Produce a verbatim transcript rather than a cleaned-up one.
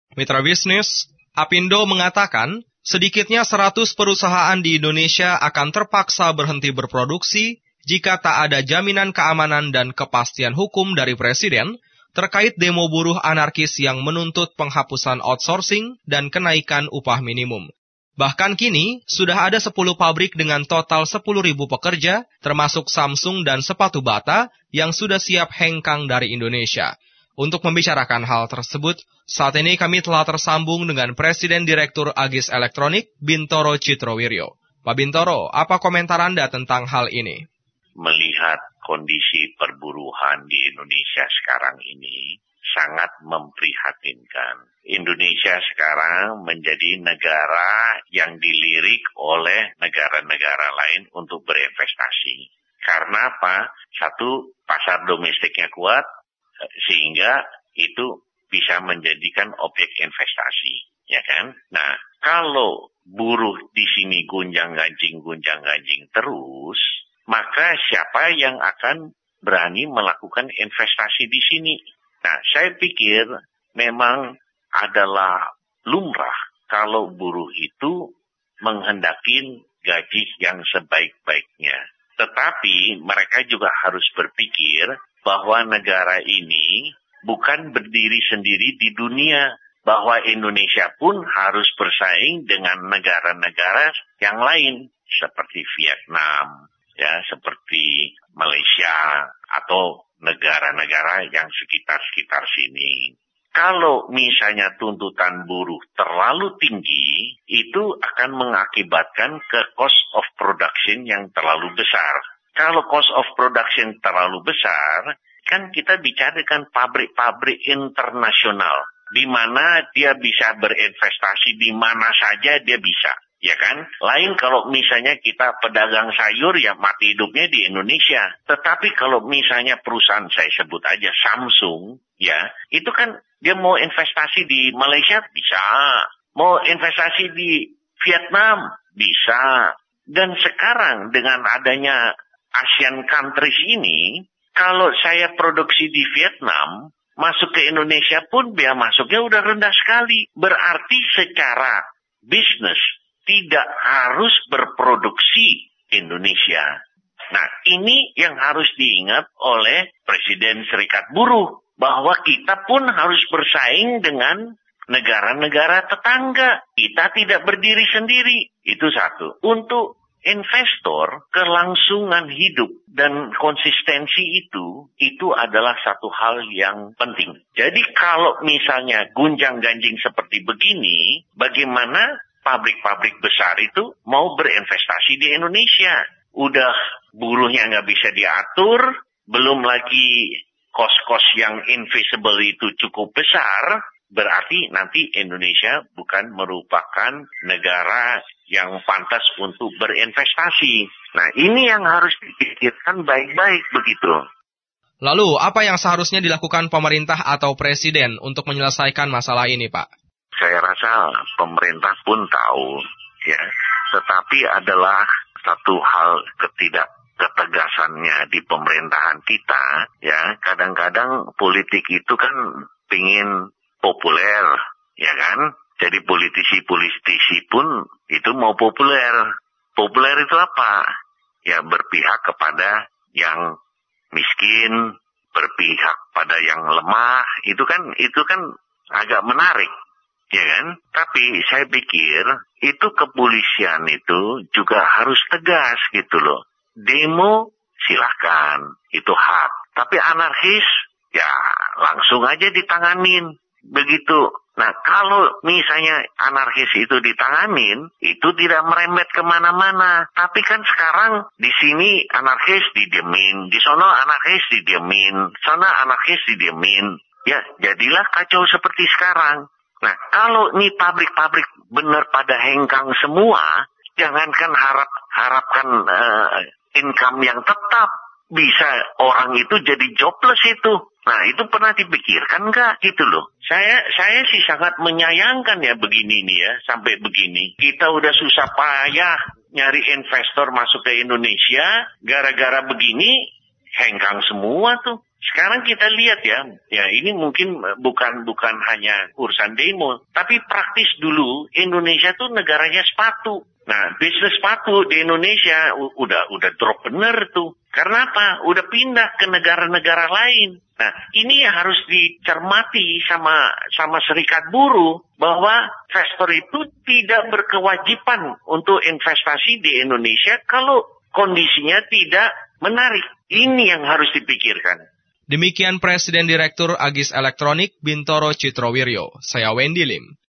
Mitra bisnis, Apindo mengatakan sedikitnya seratus perusahaan di Indonesia akan terpaksa berhenti berproduksi jika tak ada jaminan keamanan dan kepastian hukum dari Presiden terkait demo buruh anarkis yang menuntut penghapusan outsourcing dan kenaikan upah minimum. Bahkan kini, sudah ada sepuluh pabrik dengan total sepuluh ribu pekerja, termasuk Samsung dan sepatu bata, yang sudah siap hengkang dari Indonesia. Untuk membicarakan hal tersebut, saat ini kami telah tersambung dengan Presiden Direktur Agis Elektronik, Bintoro Citrowiryo. Pak Bintoro, apa komentar Anda tentang hal ini? Melihat kondisi perburuhan di Indonesia sekarang ini sangat memprihatinkan. Indonesia sekarang menjadi negara yang dilirik oleh negara-negara lain untuk berinvestasi. Karena apa? Satu, pasar domestiknya kuat, sehingga itu bisa menjadikan objek investasi, ya kan? Nah, kalau buruh di sini gunjang-ganjing, gunjang-ganjing terus, maka siapa yang akan berani melakukan investasi di sini? Nah, saya pikir memang adalah lumrah kalau buruh itu menghendaki gaji yang sebaik-baiknya. Tetapi mereka juga harus berpikir bahwa negara ini bukan berdiri sendiri di dunia, bahwa Indonesia pun harus bersaing dengan negara-negara yang lain seperti Vietnam, ya, seperti Malaysia atau negara-negara yang sekitar-sekitar sini. Kalau misalnya tuntutan buruh terlalu tinggi, itu akan mengakibatkan ke cost of production yang terlalu besar. Kalau cost of production terlalu besar, kan kita bicarakan pabrik-pabrik internasional, di mana dia bisa berinvestasi di mana saja dia bisa, ya kan? Lain kalau misalnya kita pedagang sayur, ya mati hidupnya di Indonesia. Tetapi kalau misalnya perusahaan, saya sebut aja Samsung, ya, itu kan dia mau investasi di Malaysia, bisa. Mau investasi di Vietnam, bisa. Dan sekarang dengan adanya Asian countries ini, kalau saya produksi di Vietnam, masuk ke Indonesia pun biaya masuknya udah rendah sekali. Berarti secara bisnis tidak harus berproduksi Indonesia. Nah, ini yang harus diingat oleh Presiden Serikat Buruh, bahwa kita pun harus bersaing dengan negara-negara tetangga. Kita tidak berdiri sendiri. Itu satu. Untuk investor, kelangsungan hidup dan konsistensi itu, itu adalah satu hal yang penting. Jadi kalau misalnya gunjang-ganjing seperti begini, bagaimana pabrik-pabrik besar itu mau berinvestasi di Indonesia? Udah buruhnya nggak bisa diatur, belum lagi kos-kos yang invisible itu cukup besar, berarti nanti Indonesia bukan merupakan negara yang pantas untuk berinvestasi. Nah, ini yang harus dipikirkan baik-baik begitu. Lalu, apa yang seharusnya dilakukan pemerintah atau presiden untuk menyelesaikan masalah ini, Pak? Saya rasa pemerintah pun tahu, ya. Tetapi adalah satu hal ketidak ketegasannya di pemerintahan kita, ya. Kadang-kadang politik itu kan pingin populer, ya kan? Jadi politisi-politisi pun itu mau populer. Populer itu apa? Ya berpihak kepada yang miskin, berpihak pada yang lemah. Itu kan itu kan agak menarik, ya kan? Tapi saya pikir itu kepolisian itu juga harus tegas gitu loh. Demo silahkan, itu hak. Tapi anarkis ya langsung aja ditanganin. Begitu. Nah, kalau misalnya anarkis itu ditanganin, itu tidak merembet kemana-mana. Tapi kan sekarang di sini anarkis didiemin, di sono anarkis didiemin, sana anarkis didiemin. Ya, jadilah kacau seperti sekarang. Nah, kalau nih pabrik-pabrik benar pada hengkang semua, jangankan harap harapkan uh, income yang tetap, bisa orang itu jadi jobless itu. Nah, itu pernah dipikirkan nggak gitu loh? Saya saya sih sangat menyayangkan ya begini nih ya, sampai begini. Kita udah susah payah nyari investor masuk ke Indonesia, gara-gara begini hengkang semua tuh. Sekarang kita lihat ya, ya ini mungkin bukan bukan hanya urusan demo, tapi praktis dulu Indonesia tuh negaranya sepatu. Nah, bisnis sepatu di Indonesia u- udah udah drop bener tuh. Karena apa? Udah pindah ke negara-negara lain. Nah, ini yang harus dicermati sama sama serikat buruh bahwa investor itu tidak berkewajiban untuk investasi di Indonesia kalau kondisinya tidak menarik. Ini yang harus dipikirkan. Demikian Presiden Direktur Agis Elektronik Bintoro Citrowiryo. Saya Wendy Lim.